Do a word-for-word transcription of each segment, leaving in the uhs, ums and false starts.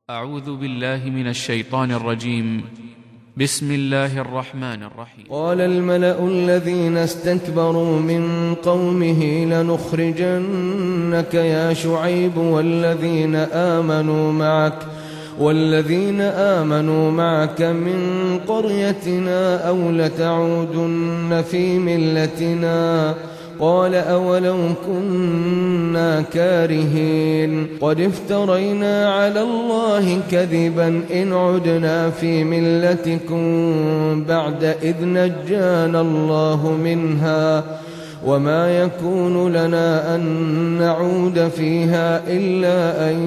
أعوذ بالله من الشيطان الرجيم. بسم الله الرحمن الرحيم. قال الملأ الذين استكبروا من قومه لنخرجنك يا شعيب والذين آمنوا معك والذين آمنوا معك من قريتنا أو لتعودن في ملتنا. قال أولو كنا كارهين قد افترينا على الله كذبا إن عدنا في ملتكم بعد إذ نجانا الله منها وما يكون لنا أن نعود فيها إلا أن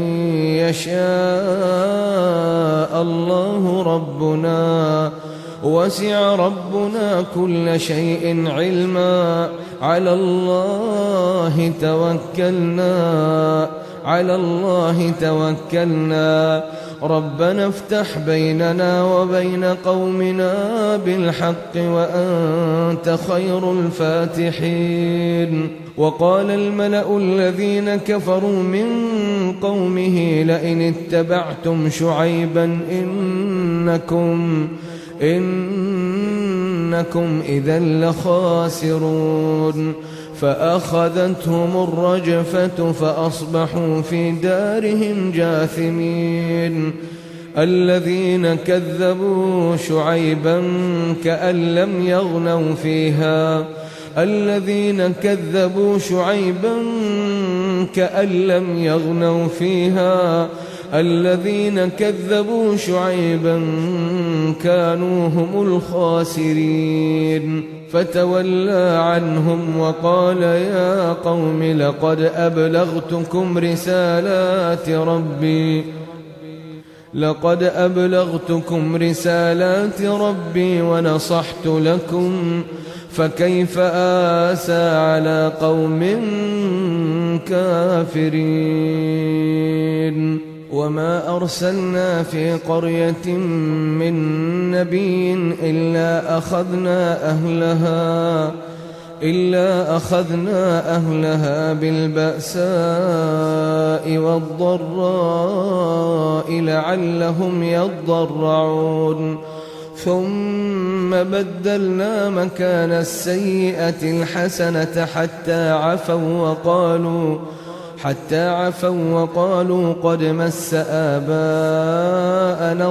يشاء الله ربنا وسع ربنا كل شيء علما. على الله توكلنا على الله توكلنا ربنا افتح بيننا وبين قومنا بالحق وأنت خير الفاتحين. وقال الملأ الذين كفروا من قومه لئن اتبعتم شعيبا إنكم إنكم إذا لخاسرون. فأخذتهم الرجفة فأصبحوا في دارهم جاثمين. الذين كذبوا شعيبا كأن لم يغنوا فيها الذين كذبوا شعيبا كأن لم يغنوا فيها الذين كذبوا شعيبا كانوا هم الخاسرين. فتولى عنهم وقال يا قوم لقد أبلغتكم رسالات ربي لقد أبلغتكم رسالات ربي ونصحت لكم فكيف آسى على قوم كافرين. وما أرسلنا في قرية من نبي إلا أخذنا أهلها إلا أخذنا أهلها بالبأساء والضراء لعلهم يضرعون. ثم بدلنا مكان السيئة الحسنة حتى عفوا وقالوا حتى عفوا وقالوا قد مس آباءنا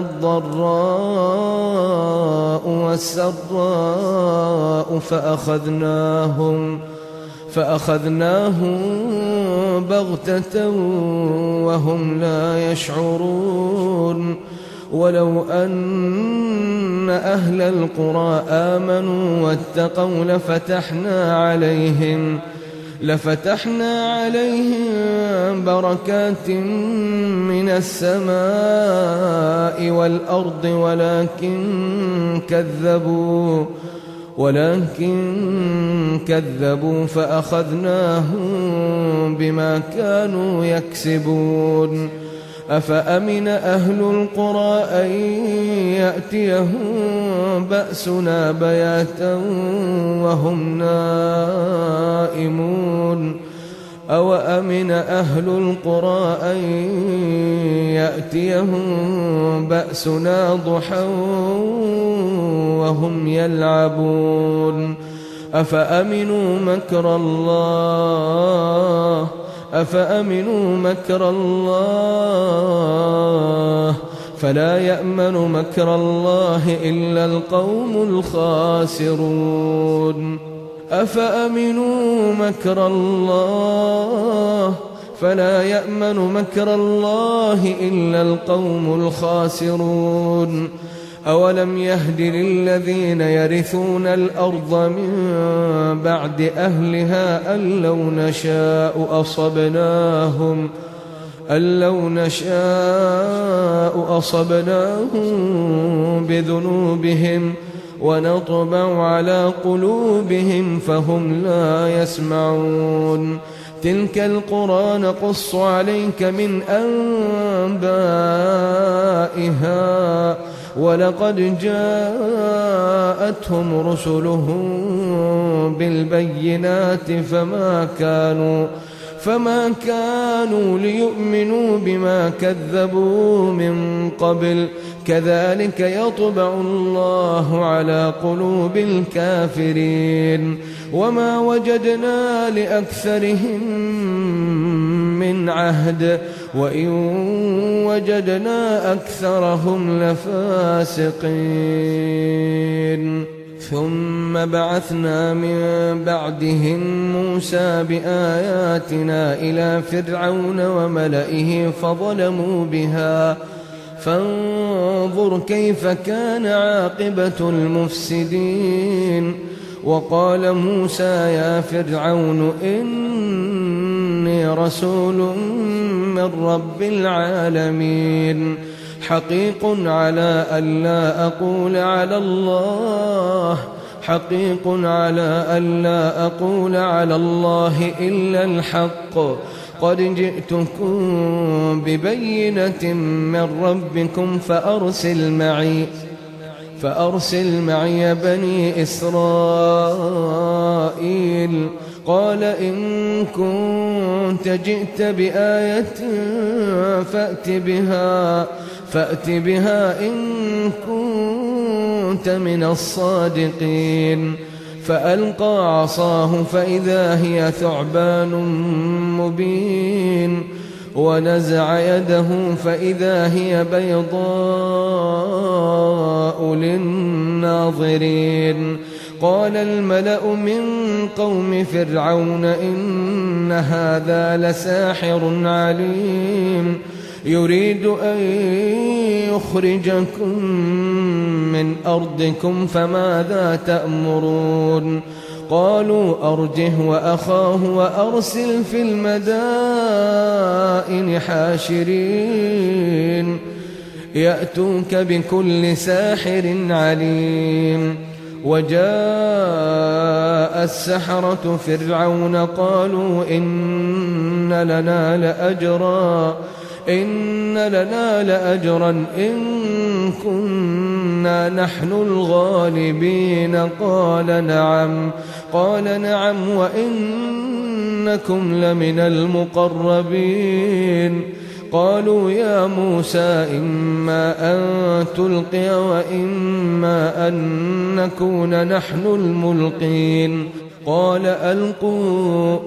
الضراء والسراء فأخذناهم فأخذناهم بغتة وهم لا يشعرون. ولو أن أهل القرى آمنوا واتقوا لفتحنا عليهم لفتحنا عليهم بركات من السماء والأرض ولكن كذبوا ولكن كذبوا فأخذناهم بما كانوا يكسبون. أفأمن أهل القرى أن يأتيهم بأسنا بياتا وهم نائمون أو أمن أهل القرى أن يأتيهم بأسنا ضحى وهم يلعبون. أفأمنوا مكر الله أفأمنوا مكر الله فلا يأمن مكر الله إلا القوم الخاسرون. أفأمنوا مكر الله فلا يأمن مكر الله إلا القوم الخاسرون. أولم يهد للذين يرثون الأرض من بعد أهلها أن لو نشاء أصبناهم أن لو نشاء أصبناهم بذنوبهم ونطبع على قلوبهم فهم لا يسمعون. تلك القرى نقص عليك من أنبائها ولقد جاءتهم رسلهم بالبينات فما كانوا فما كانوا ليؤمنوا بما كذبوا من قبل كذلك يطبع الله على قلوب الكافرين وما وجدنا لأكثرهم من عهد وإن وجدنا أكثرهم لفاسقين ثم بعثنا من بعدهم موسى بآياتنا إلى فرعون وملئه فظلموا بها فانظر كيف كان عاقبة المفسدين وقال موسى يا فرعون إني رسول من رب العالمين حقيق على ألا أقول على الله حقيق على ألا أقول على الله إلا الحق قد جئتكم ببينة من ربكم فأرسل معي فأرسل معي بني إسرائيل قال إن كنت جئت بآية فأت بها فأت بها إن كنت من الصادقين فألقى عصاه فإذا هي ثعبان مبين ونزع يده فإذا هي بيضاء للناظرين قال الملأ من قوم فرعون إن هذا لساحر عليم يريد أن يخرجكم من أرضكم فماذا تأمرون قالوا أرجه وأخاه وأرسل في المدائن حاشرين يأتوك بكل ساحر عليم وجاء السحرة فرعون قالوا إن لنا لأجرا إن لنا لأجرا إن كنا نحن الغالبين قال نعم قال نعم وإنكم لمن المقربين قالوا يا موسى إما أن تلقي وإما أن نكون نحن الملقين قال ألقوا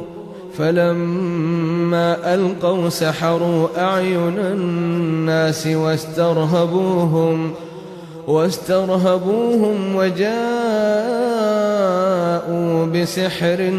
فلما ألقوا سحروا أعين الناس واسترهبوهم واسترهبوهم وجاءوا بسحر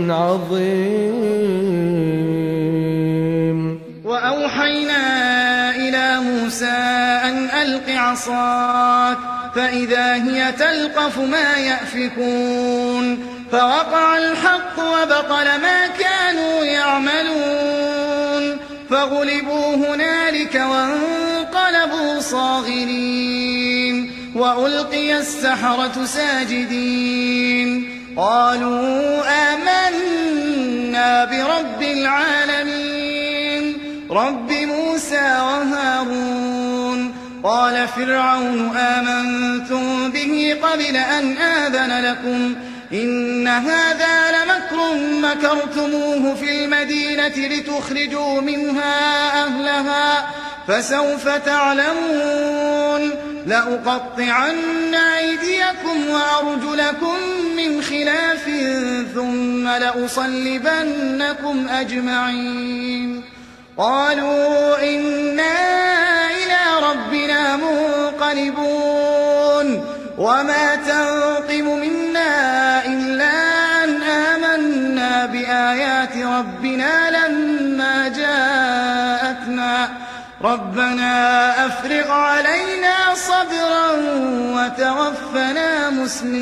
عظيم وأوحينا إلى موسى أن ألق عصاك فإذا هي تلقف ما يأفكون فوقع الحق وبطل ما كانوا يعملون فغلبوا هنالك وانقلبوا صاغرين وألقي السحرة ساجدين قالوا آمنا برب العالمين رب موسى وهارون قال فرعون آمنتم به قبل أن آذن لكم إن هذا لمكر مكرتموه في المدينة لتخرجوا منها أهلها فسوف تعلمون لأقطعن أيديكم وأرجلكم من خلاف ثم لأصلبنكم أجمعين قالوا إنا إلى ربنا منقلبون وما تنقم منا إلا أن آمنا بآيات ربنا لما جاءتنا ربنا أفرغ علينا صبرا وتوفنا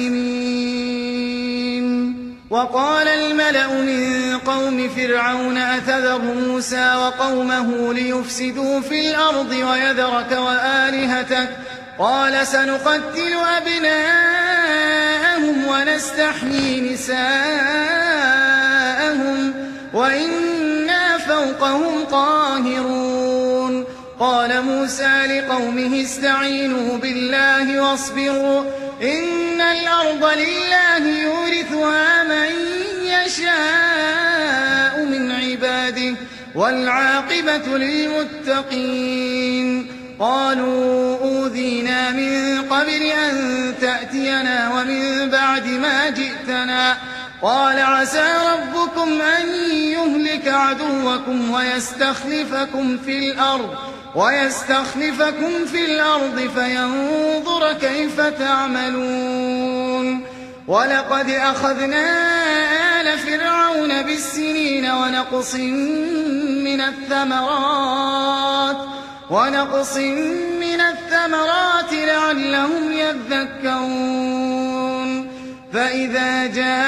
مسلمين وقال الملأ من قوم فرعون أتذر موسى وقومه ليفسدوا في الأرض ويذرك وآلهتك قال سنقتل أبناءهم ونستحيي نساءهم وإنا فوقهم قاهرون قال موسى لقومه استعينوا بالله واصبروا إن الأرض لله يورثها من يشاء من عباده والعاقبة للمتقين. قالوا أوذينا من قبل أن تأتينا ومن بعد ما جئتنا. قال عسى ربكم أن يهلك عدوكم ويستخلفكم في الأرض ويستخلفكم في الأرض فينظر كيف تعملون. ولقد أخذنا آل فرعون بالسنين ونقص من الثمرات ونقص من الثمرات لعلهم يذكرون. فإذا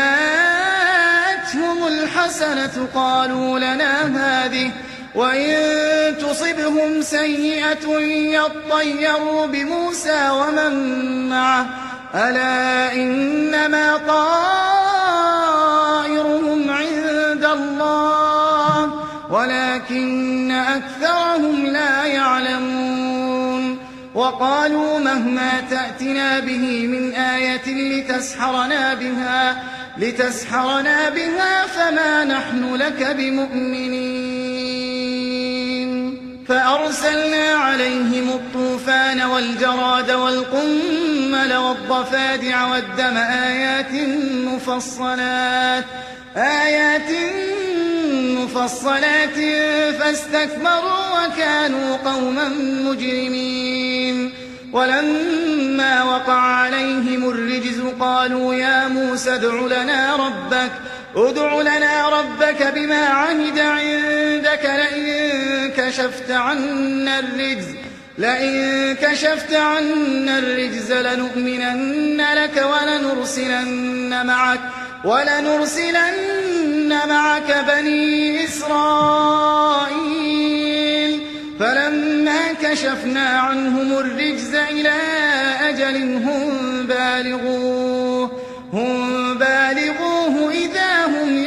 جاءتهم الحسنة قالوا لنا هذه وإن تصبهم سيئة يطيروا بموسى ومن معه ألا إنما طائرهم عند الله ولكن أكثرهم لا يعلمون. وقالوا مهما تأتنا به من آية لتسحرنا بها لتسحرنا بها فما نحن لك بمؤمنين. فأرسلنا عليهم الطوفان والجراد والقمل والضفادع والدم آيات مفصلات آيات مفصلات فاستكبروا وكانوا قوما مجرمين. ولما وقع عليهم الرجز قالوا يا موسى ادع لنا ربك ادع لنا ربك بما عهد عندك لئن كشفت عنا الرجز لئن كشفت عنا الرجز لنؤمنن لك ولنرسلن معك ولنرسلن معك بني إسرائيل. فلما كشفنا عنهم الرجز إلى أجل هم بالغوه هم بالغوه إذا هم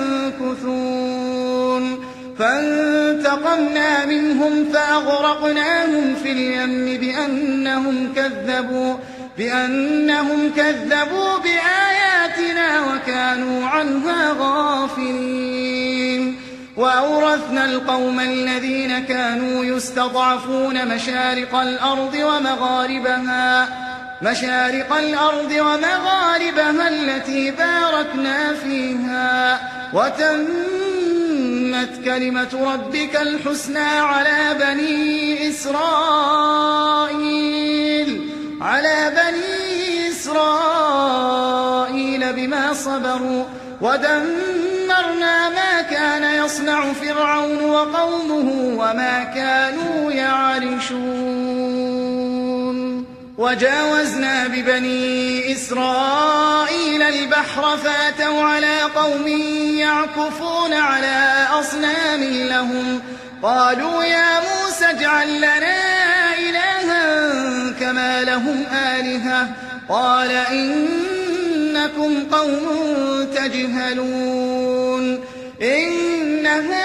ينكثون. فانتقمنا منهم فأغرقناهم في اليم بأنهم كذبوا بأنهم كذبوا بآياتنا وكانوا عنها غافلين. وأورثنا القوم الذين كانوا يستضعفون مشارق الأرض ومغاربها مشارق الأرض ومغاربها التي باركنا فيها وتمت كلمة ربك الحسنى على بني إسرائيل على بني إسرائيل بما صبروا ودمرنا ما كان يصنع فرعون وقومه وما كانوا يعرشون. وجاوزنا ببني إسرائيل البحر فاتوا على قوم يعكفون على أصنام لهم قالوا يا موسى اجعل لنا إلها كما لهم آلهة قال إنكم قوم تجهلون. إن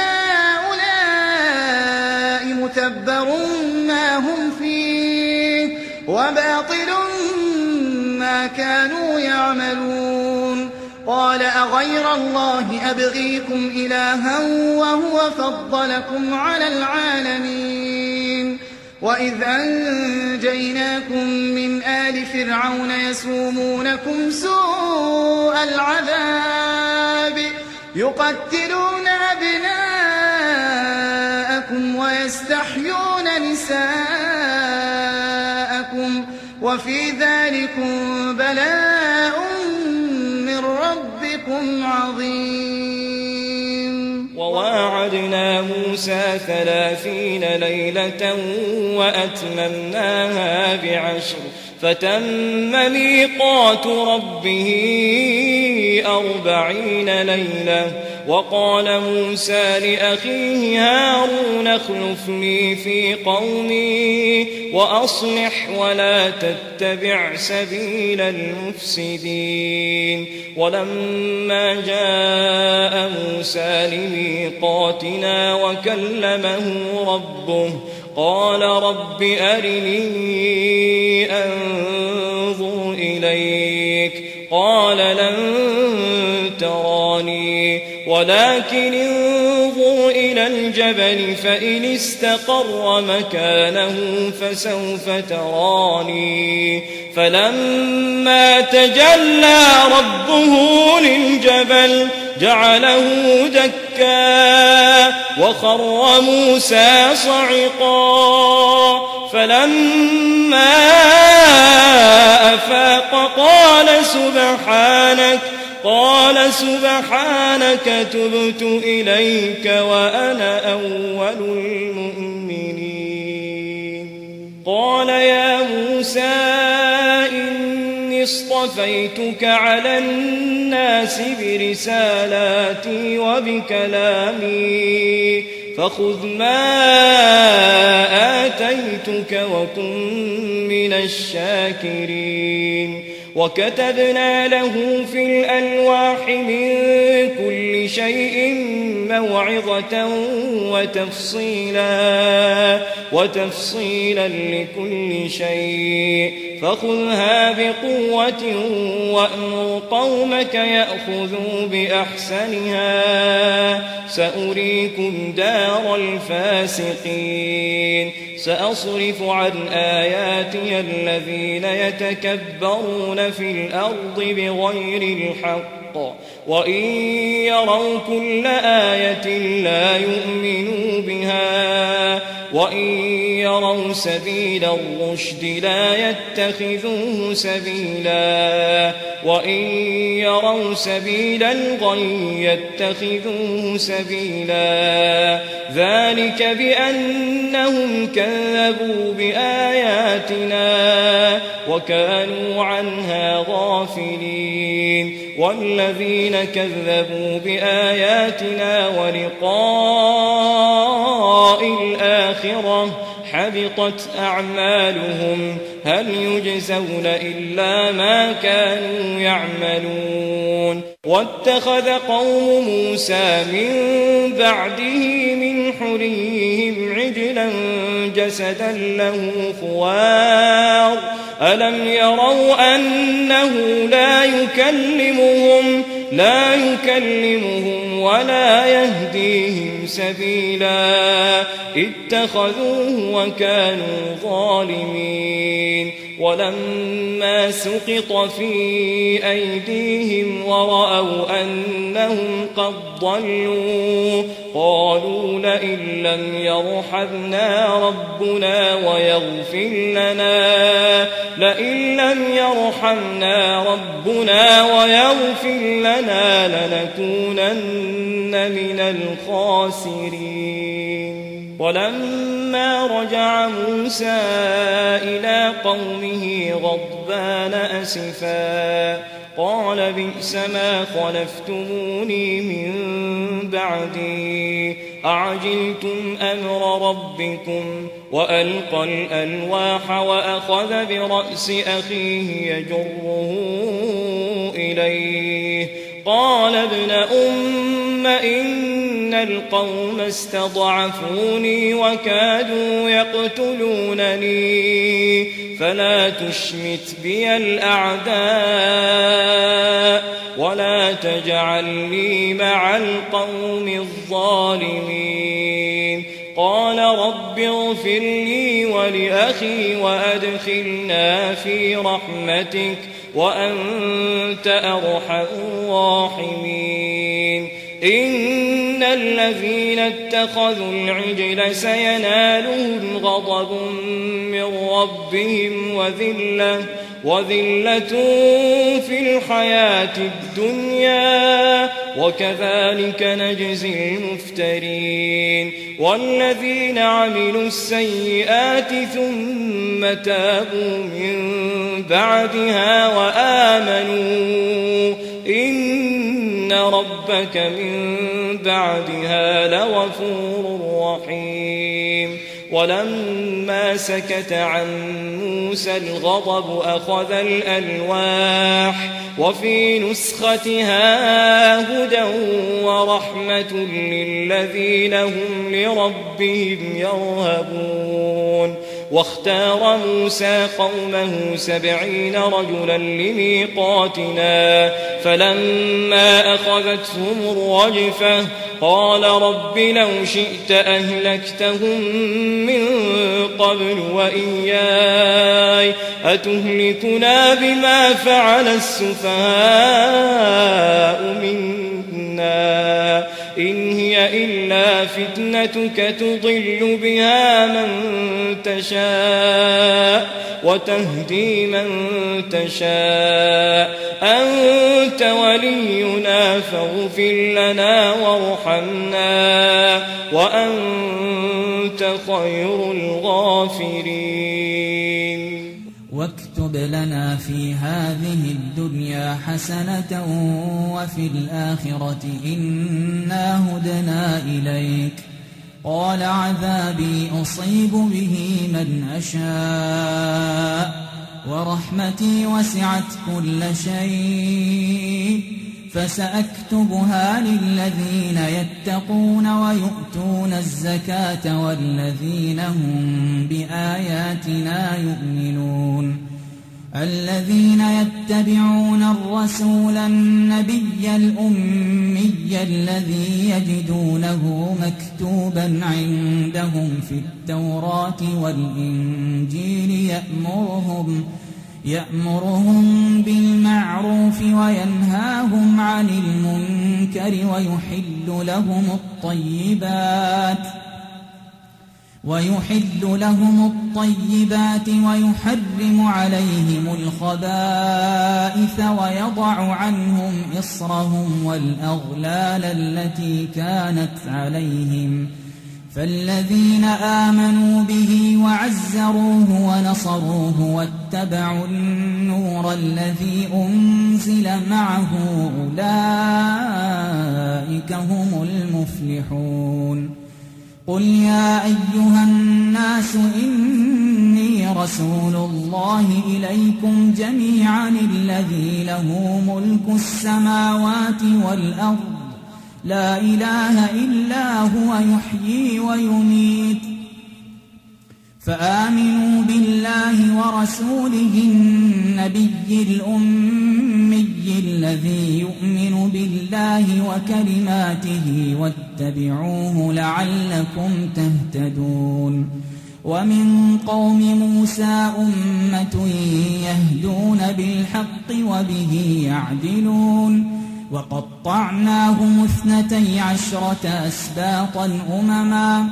هؤلاء متبر ما هم فيه وباطل ما كانوا يعملون. قال أغير الله أبغيكم إلها وهو فضلكم على العالمين. وإذ أنجيناكم من آل فرعون يسومونكم سوء العذاب يقتلون أبناءكم ويستحيون نساءكم وفي ذلكم بلاء من ربكم عظيم. وواعدنا موسى ثلاثين ليلة وأتممناها بعشر فتم ميقات ربه أربعين ليلة. وقال موسى لأخيه هارون اخلفني في قومي وأصلح ولا تتبع سبيل المفسدين. ولما جاء موسى لميقاتنا وكلمه ربه قال رب أرني أنظر إليك قال لن تراني ولكن انظر إلى الجبل فإن استقر مكانه فسوف تراني فلما تجلى ربه للجبل جعله دكا وخر موسى صعقا فلما أفاق قال سبحانك قال سبحانك تبت إليك وأنا أول المؤمنين قال يا موسى إني اصطفيتك على الناس برسالاتي وبكلامي فخذ ما آتيتك وكن من الشاكرين وكتبنا له في الألواح من كل شيء موعظة وتفصيلا وتفصيلا لكل شيء فخذها بقوة وأمر قومك يأخذوا بأحسنها سأريكم دار الفاسقين سأصرف عن آياتي الذين يتكبرون في الأرض بغير الحق وإن يروا كل آية لا يؤمنوا بها وإن يروا سبيل الرشد لا يتخذوه سبيلا وإن يروا سبيل الغي يتخذوه سبيلا ذلك بأنهم كذبوا بآياتنا وكانوا عنها غافلين والذين كذبوا بآياتنا ولقاء الآخرة حبطت أعمالهم هل يجزون إلا ما كانوا يعملون واتخذ قوم موسى من بعده من حليهم عجلا جسدا له خوار ألم يروا أنه لا يكلمهم لا يكلمهم ولا يهديهم سبيلا اتخذوه وكانوا ظالمين ولما سقط في أيديهم ورأوا أنهم قد ضلوا قالوا لئن لم يرحمنا ربنا ويغفر لنا لئن لم يرحمنا ربنا ويغفر لنا لنكونن من الخاسرين ولما رجع موسى إلى قومه غضبان أسفا قال بئس ما خلفتموني من بعدي أعجلتم أمر ربكم وألقى الألواح وأخذ برأس أخيه يجره إليه قال ابن أم إن القوم استضعفوني وكادوا يقتلونني فلا تشمت بي الأعداء ولا تجعلني مع القوم الظالمين قال رب اغفر لي ولأخي وأدخلنا في رحمتك وأنت أرحم الراحمين إن الذين اتخذوا العجل سينالهم غضب من ربهم وذلة وذلة في الحياة الدنيا وكذلك نجزي المفترين والذين عملوا السيئات ثم تابوا من بعدها وآمنوا إن ربك من بعدها لغفور رحيم ولما سكت عن موسى الغضب أخذ الألواح وفي نسختها هدى ورحمة للذين هم لربهم يرهبون واختار موسى قومه سبعين رجلا لميقاتنا فلما أخذتهم الرجفة قال رب لو شئت أهلكتهم من قبل وإياي أتهلكنا بما فعل السفهاء منا إن هي إلا فتنتك تضل بها من تشاء وتهدي من تشاء أنت ولينا فاغفر لنا وارحمنا وأنت خير الغافرين. واكتب لنا في هذه الدنيا حسنة وفي الآخرة إنا هدنا إليك قال عذابي أصيب به من أشاء ورحمتي وسعت كل شيء فسأكتبها للذين يتقون ويؤتون الزكاة والذين هم بآياتنا يؤمنون الذين يتبعون الرسول النبي الأمي الذي يجدونه مكتوبا عندهم في التوراة والإنجيل يأمرهم يأمرهم بالمعروف وينهاهم عن المنكر ويحل لهم الطيبات ويحل لهم الطيبات ويحرم عليهم الخبائث ويضع عنهم إصرهم والأغلال التي كانت عليهم فالذين آمنوا به وعزروه ونصروه واتبعوا النور الذي أنزل معه أولئك هم المفلحون. قل يا أيها الناس إني رسول الله إليكم جميعا الذي له ملك السماوات والأرض لا إله إلا هو يحيي ويميت فآمنوا بالله ورسوله النبي الأمي الذي يؤمن بالله وكلماته واتبعوه لعلكم تهتدون. ومن قوم موسى أمة يهدون بالحق وبه يعدلون وقطعناهم اثنتي عشرة أسباطا أمما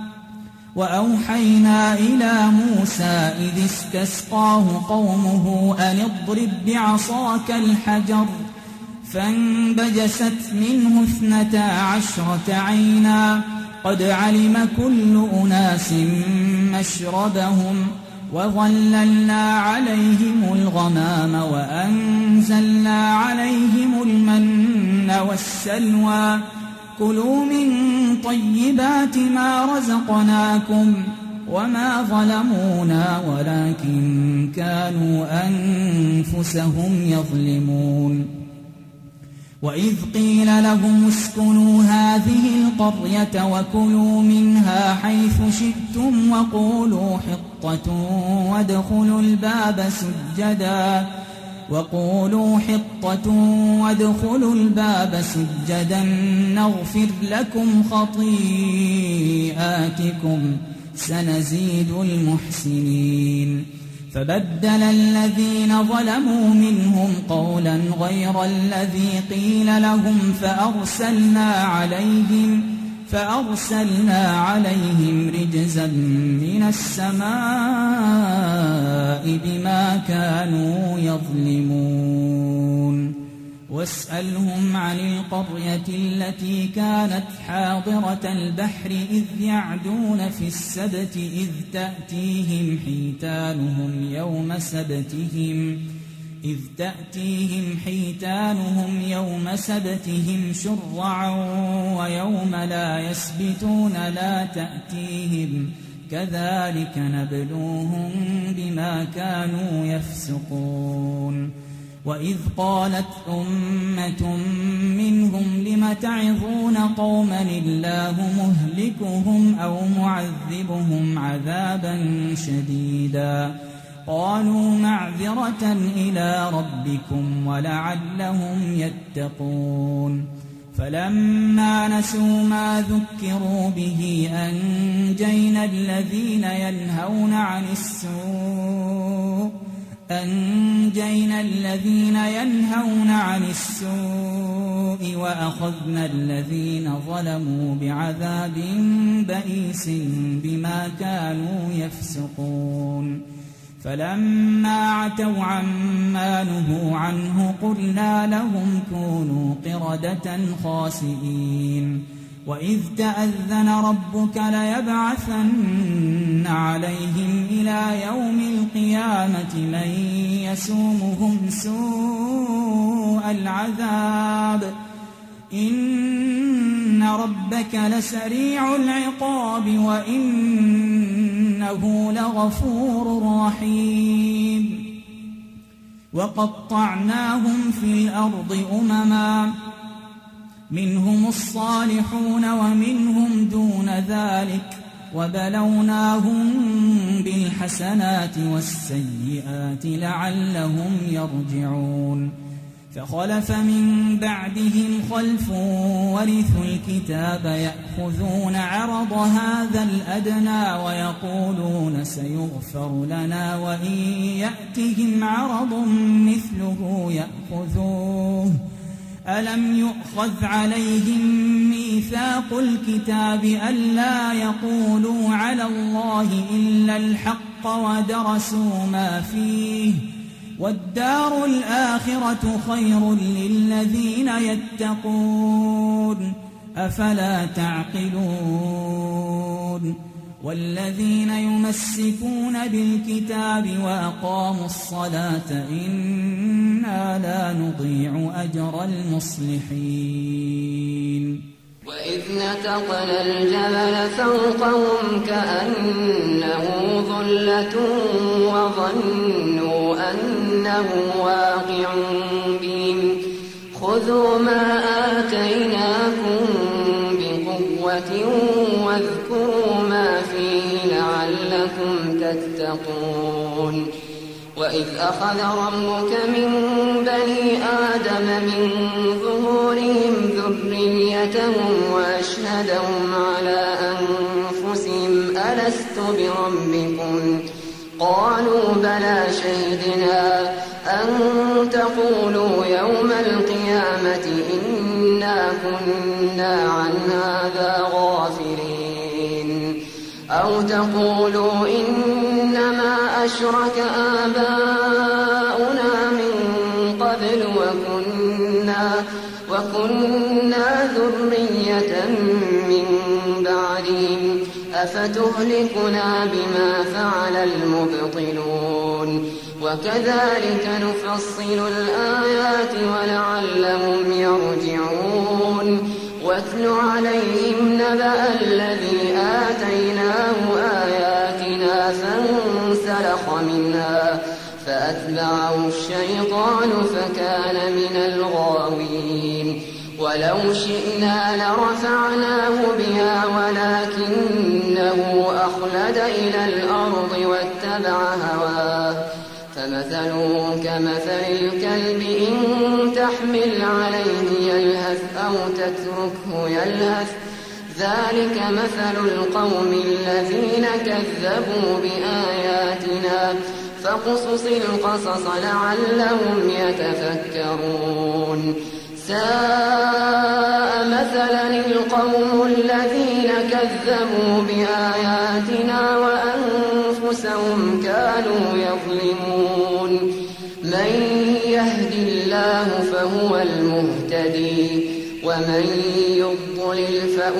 وأوحينا إلى موسى إذ استسقاه قومه أن اضرب بعصاك الحجر فانبجست منه اثنتا عشرة عينا قد علم كل أناس مشربهم وظللنا عليهم الغمام وأنزلنا عليهم المن والسلوى كلوا من طيبات ما رزقناكم وما ظلمونا ولكن كانوا أنفسهم يظلمون. وإذ قيل لهم اسكنوا هذه القرية وكلوا منها حيث شئتم وقولوا حطة وادخلوا الباب سجدا وقولوا حطة وادخلوا الباب سجدا نغفر لكم خطيئاتكم سنزيد المحسنين. فبدل الذين ظلموا منهم قولا غير الذي قيل لهم فأرسلنا عليهم فأرسلنا عليهم رجزا من السماء بما كانوا يظلمون. واسألهم عن القرية التي كانت حاضرة البحر إذ يعدون في السبت إذ تأتيهم حيتانهم يوم سبتهم إذ تأتيهم حيتانهم يوم سبتهم شرعا ويوم لا يسبتون لا تأتيهم كذلك نبلوهم بما كانوا يفسقون. وإذ قالت أمة منهم لم تعظون قوما الله مهلكهم أو معذبهم عذابا شديدا قالوا معذرة إلى ربكم ولعلهم يتقون فلما نسوا ما ذكروا به أنجينا الذين ينهون عن السوء أنجينا الذين ينهون عن السوء وأخذنا الذين ظلموا بعذاب بئيس بما كانوا يفسقون فلما عتوا عما نهوا عنه قلنا لهم كونوا قردة خاسئين وإذ تأذن ربك ليبعثن عليهم إلى يوم القيامة من يسومهم سوء العذاب إن ربك لسريع العقاب وإنه لغفور رحيم وقطعناهم في الأرض أمما منهم الصالحون ومنهم دون ذلك وبلوناهم بالحسنات والسيئات لعلهم يرجعون فخلف من بعدهم خلف ورثوا الكتاب يأخذون عرض هذا الأدنى ويقولون سيغفر لنا وإن يأتهم عرض مثله يأخذوه ألم يؤخذ عليهم ميثاق الكتاب ألا يقولوا على الله إلا الحق ودرسوا ما فيه والدار الآخرة خير للذين يتقون أفلا تعقلون والذين يمسكون بالكتاب وأقاموا الصلاة إنا لا نضيع أجر المصلحين وإذ نتقنا الجبل فوقهم كأنه ظلة وظنوا أنه واقع بهم خذوا ما آتيناكم بقوة واذكروا ما فيه لعلكم تتقون وإذ أخذ ربك من بني آدم من ظهورهم ذريتهم وأشهدهم على أنفسهم ألست بربكم قالوا بلى شهدنا أن تقولوا يوم القيامة إنا كنا عن هذا غافلين أو تقولوا إنما أشرك آباؤنا من قبل وكنا, وكنا ذرية من بعدهم أفتهلكنا بما فعل المبطلون وكذلك نفصل الآيات ولعلهم يرجعون واتل عليهم نبأ الذي آتيناه آياتنا فانسلخ منها فأتبعه الشيطان فكان من الغاوين ولو شئنا لرفعناه بها ولكنه أخلد إلى الأرض واتبع هواه فمثله كمثل الكلب إن تحمل عليه يلهث أو تتركه يلهث ذلك مثل القوم الذين كذبوا بآياتنا فاقصص القصص لعلهم يتفكرون ساء مثلا القوم الذين كذبوا بآياتنا وأنفسهم كانوا يظلمون من يهد الله فهو المهتدي ومن يضلل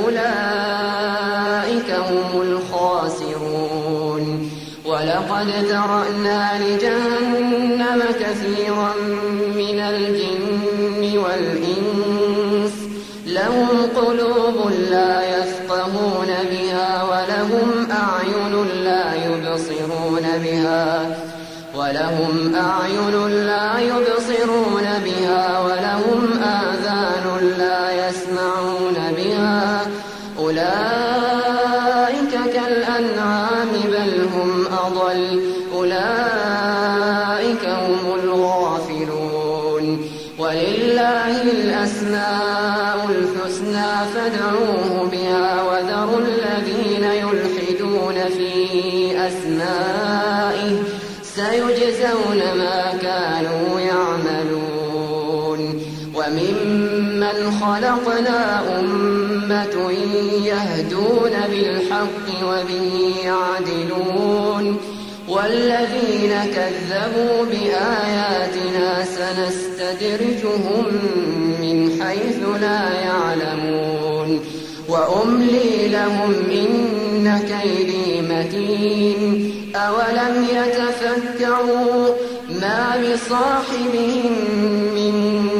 فأولئك هم الخاسرون ولقد ذرأنا لجهنم كثيرا من الجن والإنس لهم قلوب لا يفقهون بها ولهم أعين لا يبصرون بها ولهم أعين لا يبصرون بها ولهم آذان لا يسمعون بها أولئك كالأنعام بل هم أضل أولئك هم الغافلون ولله الأسماء الحسنى فادعوه بها وذروا الذين يلحدون في أسمائه سيجزون ما كانوا يعملون وممن خلقنا أمة يهدون بالحق وبه يعدلون والذين كذبوا بآياتنا سنستدرجهم من حيث لا يعلمون وأملي لهم إن كيدي متين أولم يتفكروا ما بصاحبهم من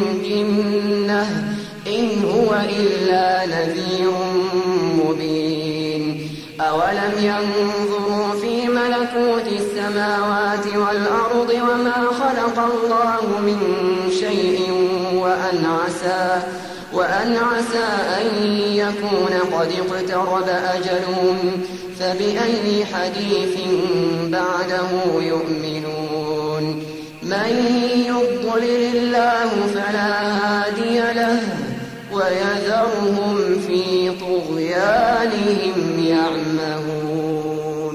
جنة إن هو إلا نذير مبين أولم ينظروا في ملكوت السماوات والأرض وما خلق الله من شيء وأن عسى وأن عسى أن يكون قد اقترب أجلهم فبأي حديث بعده يؤمنون من يضلل الله فلا هادي له ويذرهم في طغيانهم يعمهون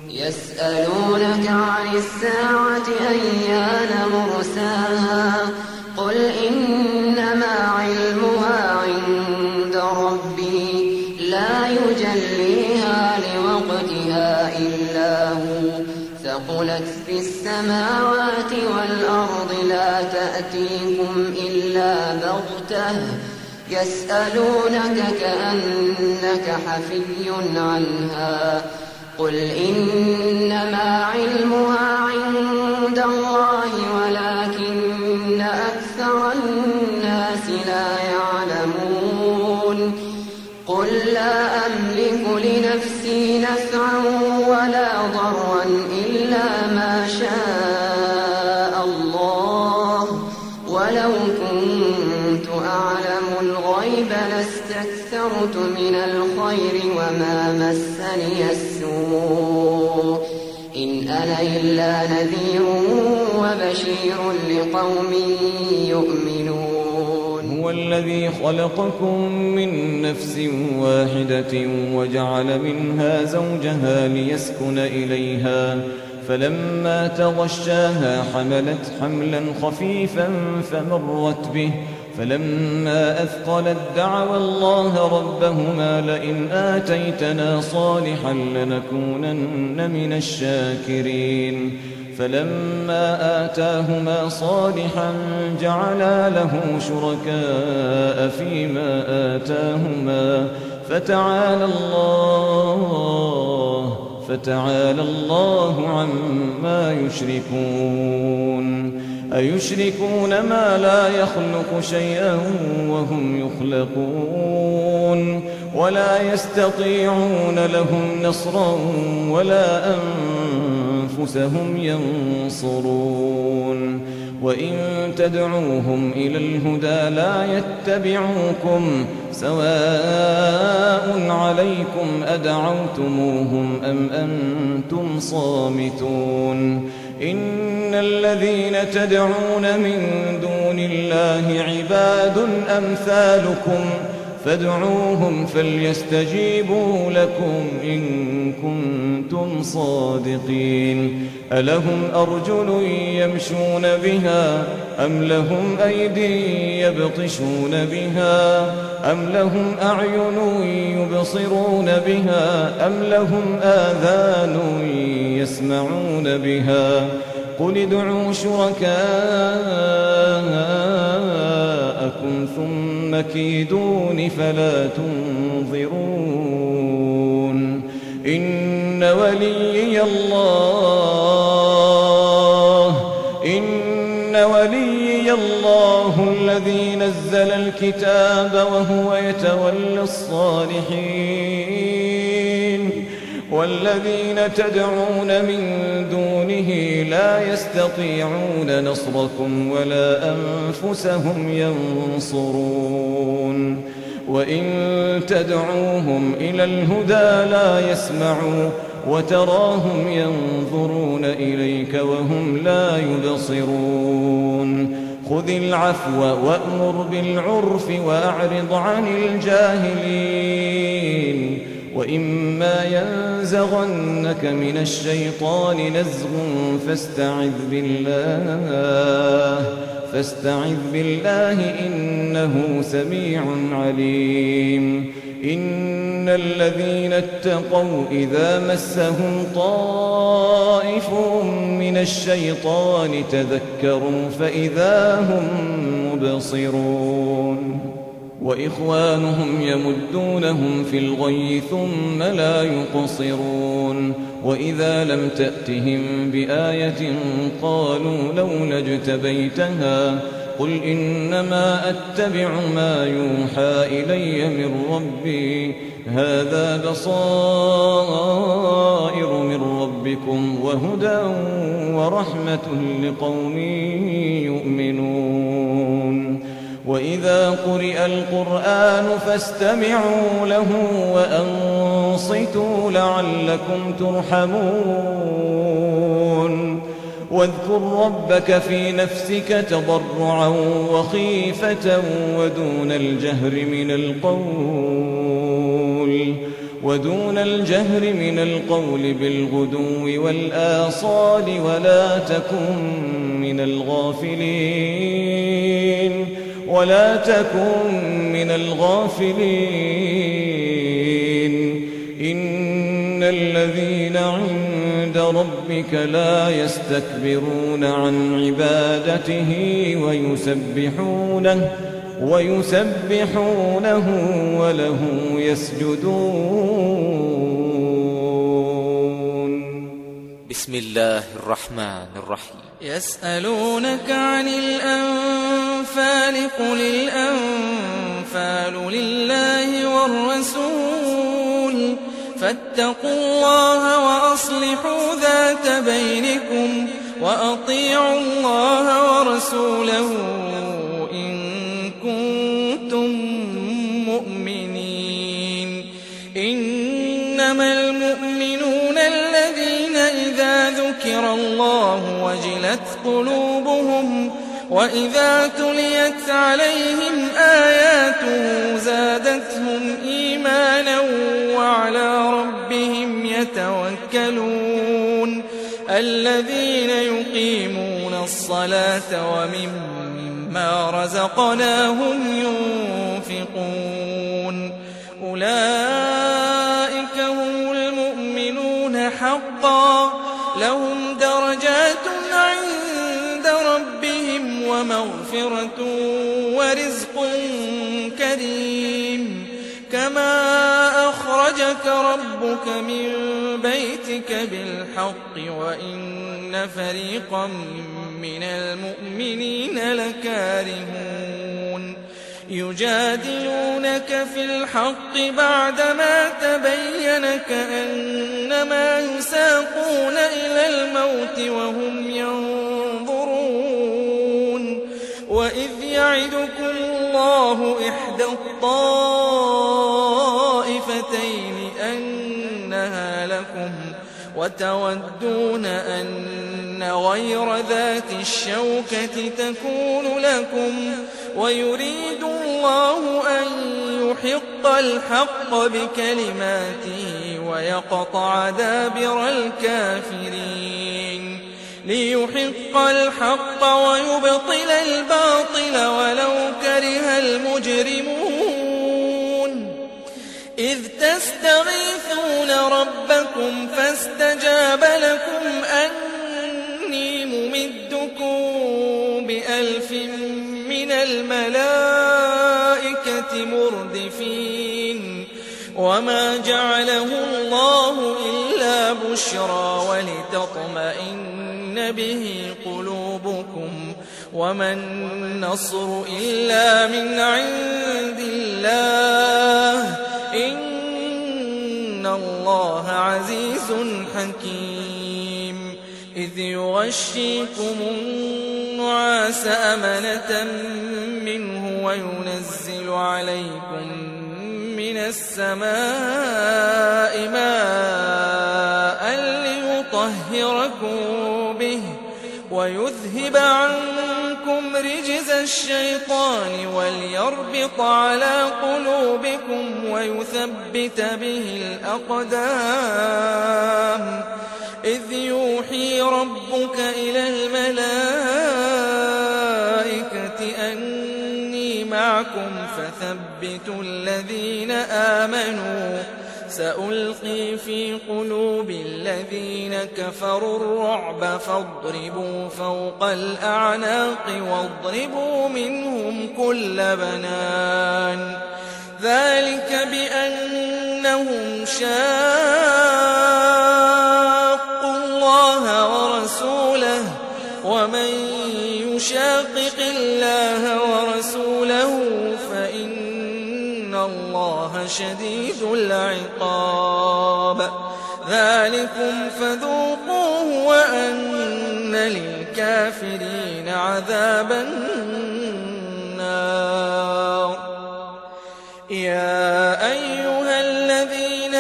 يسألونك عن الساعة أيان مرساها قل إنما علمها عند ربي لا يجليها لوقتها إلا هو ثقلت في السماوات والأرض لا تأتيكم إلا بغتة يسألونك كأنك حفي عنها قل إنما علمها عند الله ولكن أكثر الناس لا يعلمون قل لا أملك لنفسي نفعا ولا ضرا إلا ما شاء الله ولو كنت أعلم الغيب لاستكثرت من الخير وما مسني السوء إن أنا إلا نذير وبشير لقوم يؤمنون هو الذي خلقكم من نفس واحدة وجعل منها زوجها ليسكن إليها فلما تغشاها حملت حملا خفيفا فمرت به فلما أثقلت دعوا الله ربهما لئن آتيتنا صالحا لنكونن من الشاكرين فلما آتاهما صالحا جعلا له شركاء فيما آتاهما فتعالى الله فتعالى الله عما يشركون أيشركون ما لا يخلق شيئا وهم يخلقون ولا يستطيعون لهم نصرا ولا أنفسهم ينصرون وإن تدعوهم إلى الهدى لا يتبعوكم سواء عليكم أدعوتموهم أم أنتم صامتون إن الذين تدعون من دون الله عباد أمثالكم فادعوهم فليستجيبوا لكم إن كنتم صادقين ألهم أرجل يمشون بها أم لهم أيدي يبطشون بها أم لهم أعين يبصرون بها أم لهم آذان يسمعون بها قل ادعوا شركاءكم ثم كيدون فلا تنظرون إن وليي الله إن وليي الله الذي نزل الكتاب وهو يتولى الصالحين والذين تدعون من دونه لا يستطيعون نصركم ولا أنفسهم ينصرون وإن تدعوهم إلى الهدى لا يسمعوا وتراهم ينظرون إليك وهم لا يبصرون خذ العفو وأمر بالعرف وأعرض عن الجاهلين وإما ينزغنك من الشيطان نزغ فاستعذ بالله فاستعذ بالله إنه سميع عليم إن الذين اتقوا إذا مسهم طائف من الشيطان تذكروا فإذا هم مبصرون وإخوانهم يمدونهم في الغي ثم لا يقصرون وإذا لم تأتهم بآية قالوا لولا اجتبيتها قل إنما أتبع ما يوحى إلي من ربي هذا بصائر من ربكم وهدى ورحمة لقوم يؤمنون وإذا قرئ القرآن فاستمعوا له وأنصتوا لعلكم ترحمون واذكر ربك في نفسك تضرعا وخيفة ودون الجهر من القول ودون الجهر من القول بالغدو والآصال ولا تكن من الغافلين ولا تكن من الغافلين إن الذين عند ربك لا يستكبرون عن عبادته ويسبحونه ويسبحونه وله يسجدون. بسم الله الرحمن الرحيم. يسألونك عن الأنفال قل الأنفال لله والرسول فاتقوا الله وأصلحوا ذات بينكم وأطيعوا الله ورسوله إن كنتم مؤمنين. إنما المؤمنون الذين إذا ذكر الله وجلت قلوبهم وإذا تليت عليهم آياته زادتهم إيمانا وعلى ربهم يتوكلون. الذين يقيمون الصلاة ومما رزقناهم ينفقون أولئك هم المؤمنون حقا لهم درجات عند ربهم ومغفرة ورزق كريم. كما أخرجك ربك من بيتك بالحق وإن فريقا من المؤمنين لكارهون. يجادلونك في الحق بعدما تبين كأنما يساقون إلى الموت وهم ينظرون. وإذ يعدكم الله إحدى الطائفتين أنها لكم وتودون أن غير ذات الشوكة تكون لكم ويريد الله أن يحق الحق بكلماته ويقطع دابر الكافرين. ليحق الحق ويبطل الباطل ولو كره المجرمون. إذ تستغيثون ربكم فاستجاب لكم أني ممدكم بألف من الملائكة مردفين. وما جعله الله إلا بشرى ولتطمئن به قلوبكم وما النصر إلا من عند الله إن الله عزيز حكيم إذ يغشيكم النعاس أمنة منه وينزل عليكم من السماء ماء ليطهركم به ويذهب عنكم رجز الشيطان وليربط على قلوبكم ويثبت به الأقدام إذ يوحي ربك إلى الملائكة أني معكم فثبتوا الذين آمنوا سألقي في قلوب الذين كفروا الرعب فاضربوا فوق الأعناق واضربوا منهم كل بنان ذلك بأنهم شاقوا الله ورسوله ومن يشاقق الله ورسوله فإن الله شديد العقاب ذلكم فذوقوه وأن للكافرين عذاب النار يا أيها الذين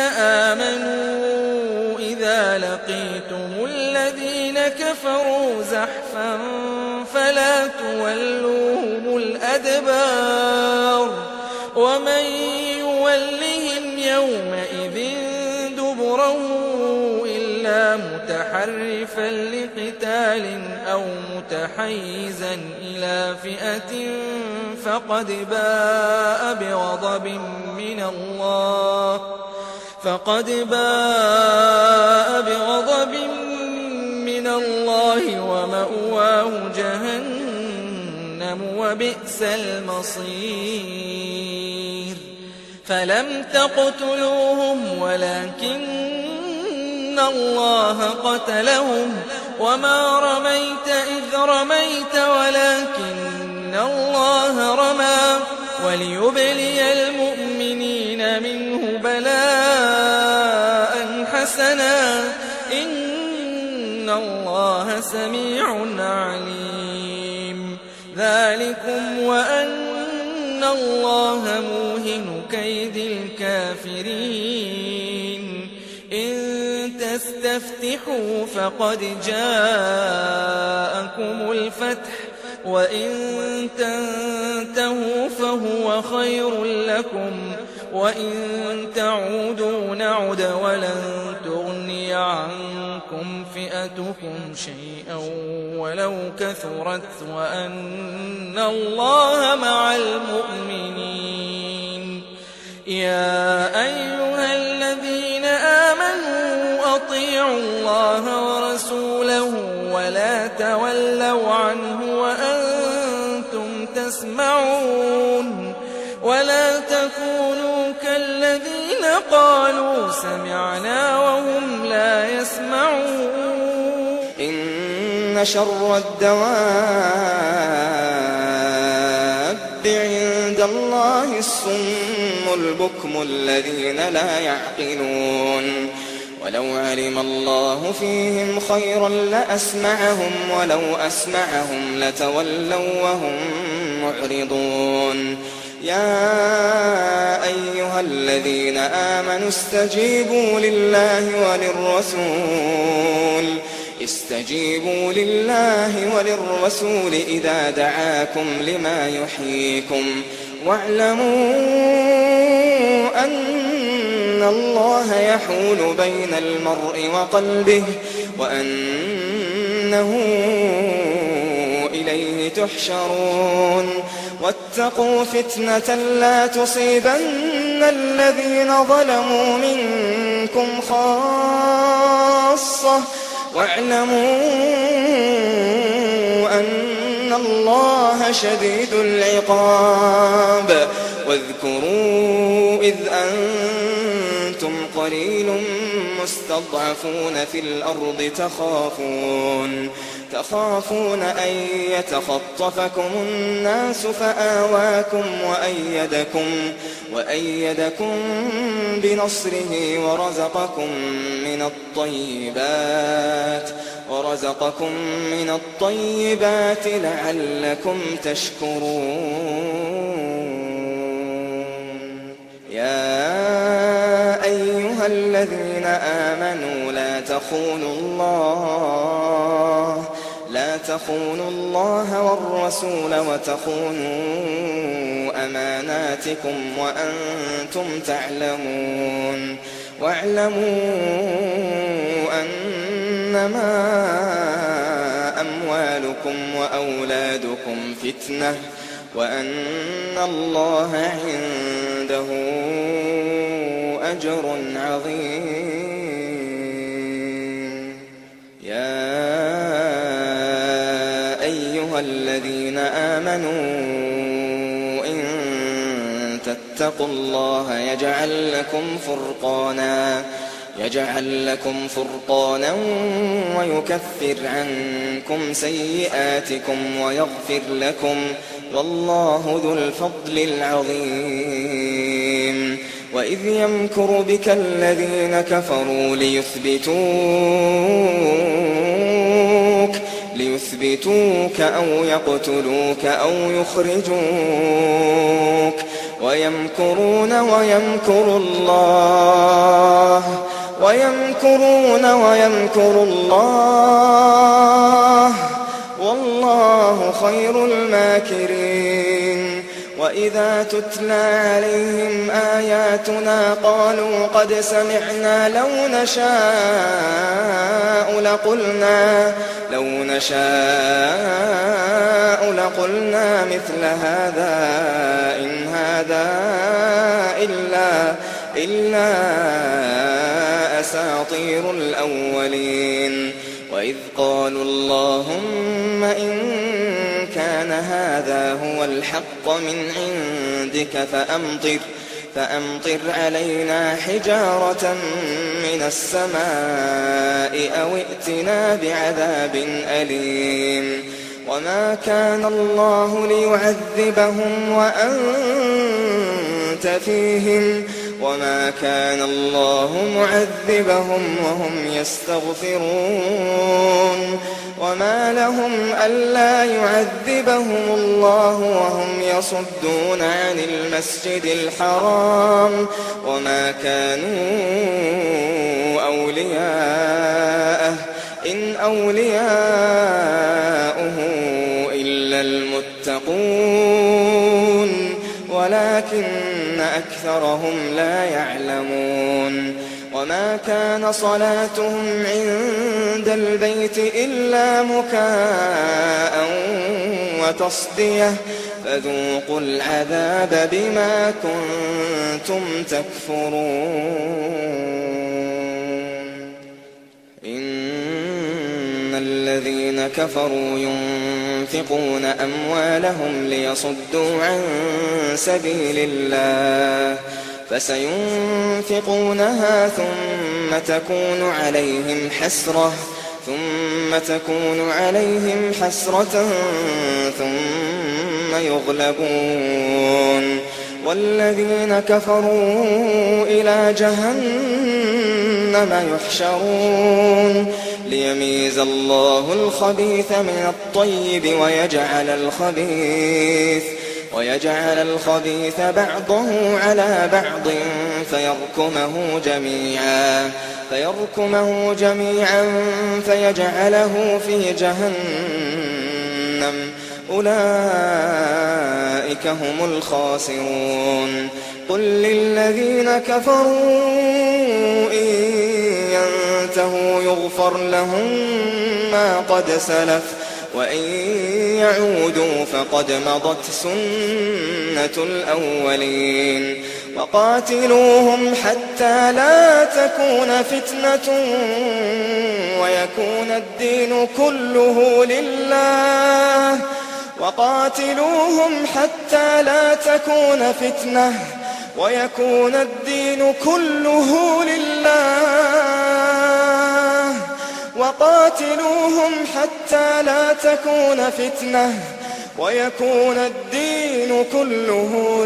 آمنوا إذا لقيتم الذين كفروا زحفا فلا تولوهم الأدبار ومن يولهم يومئذ دبره إلا متحرفا لقتال أو متحيزا إلى فئة فقد باء بغضب من الله فقد باء بغضب من الله ومأواه جهنم وبئس المصير فلم تقتلوهم ولكن الله قتلهم وما رميت إذ رميت ولكن الله رمى وليبلي المؤمنين منه بلاء حسنا إن الله سميع عليم ذلكم وأن الله موهن كيد الكافرين إن تستفتحوا فقد جاءكم الفتح وإن تنتهوا فهو خير لكم وإن تعودوا نعد ولن تغني عنكم فئتكم شيئا ولو كثرت وأن الله مع المؤمنين يا أيها الذين آمنوا أطيعوا الله ورسوله ولا تولوا عنه وأنتم تسمعون ولا تكونوا كالذين قالوا سمعنا وهم لا يسمعون إن شر الدواب عند الله الصم البكم الذين لا يعقلون ولو علم الله فيهم خيرا لأسمعهم ولو أسمعهم لتولوا وهم معرضون يا أيها الذين آمنوا استجيبوا لله وللرسول استجيبوا لله وللرسول إذا دعاكم لما يحييكم واعلموا أن الله يحول بين المرء وقلبه وأنه إليه تحشرون واتقوا فتنة لا تصيبن الذين ظلموا منكم خاصة واعلموا أن الله شديد العقاب واذكروا إذ أنتم قليل مستضعفون في الأرض تخافون تخافون أن يتخطفكم الناس فآواكم وأيدكم, وأيدكم بنصره ورزقكم من الطيبات ورزقكم من الطيبات لعلكم تشكرون. يا أيها الذين آمنوا لا تخونوا الله لا تخونوا الله والرسول وتخونوا أماناتكم وأنتم تعلمون. واعلموا أنما أموالكم وأولادكم فتنة وأن الله عنده أجر عظيم. يا أيها الذين آمنوا إن تتقوا الله يجعل لكم فرقانا يجعل لكم فرقانا ويكفر عنكم سيئاتكم ويغفر لكم والله ذو الفضل العظيم. وإذ يمكر بك الذين كفروا ليثبتوك ليثبتوك أو يقتلوك أو يخرجوك ويمكرون ويمكر الله ويمكرون ويمكر الله والله خير الماكرين. وإذا تتلى عليهم آياتنا قالوا قد سمعنا لو نشاء لقلنا لو نشاء لقلنا مثل هذا إن هذا إلا إلا أساطير الأولين. وإذ قالوا اللهم إن كان هذا هو الحق من عندك فأمطر فأمطر علينا حجارة من السماء أو ائتنا بعذاب أليم. وما كان الله ليعذبهم وأنت فيهم وما كان الله معذبهم وهم يستغفرون. وما لهم ألا يعذبهم الله وهم يصدون عن المسجد الحرام وما كانوا أولياءه إن أولياؤه إلا المتقون ولكن أكثرهم لا يعلمون. وما كان صلاتهم عند البيت إلا مكاء وتصدية فذوقوا العذاب بما كنتم تكفرون. إن الذين كفروا ينفقون أموالهم ليصدوا عن سبيل الله فسينفقونها ثم تكون عليهم حسرة ثم تكون عليهم حسرة ثم يغلبون والذين كفروا إلى جهنم يحشرون ليميز الله الخبيث من الطيب ويجعل الخبيث ويجعل الخبيث بعضه على بعض فيركمه جميعا فيركمه جميعا فيجعله في جهنم أولئك هم الخاسرون. قل للذين كفروا إن ينتهوا يغفر لهم ما قد سلف وإن يعودوا فقد مضت سنة الأولين. وقاتلوهم حتى لا تكون فتنة ويكون الدين كله لله وقاتلوهم حتى لا تكون فتنة ويكون الدين كله لله وقاتلوهم حتى لا تكون فتنة ويكون الدين كله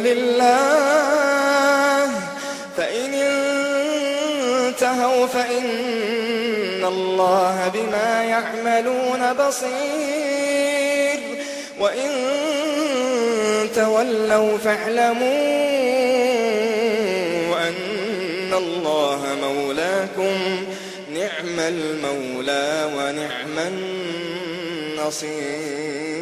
لله فإن انتهوا فإن الله بما يعملون بصير وإن تولوا فاعلموا أن الله مولاكم نعم المولى ونعم النصير.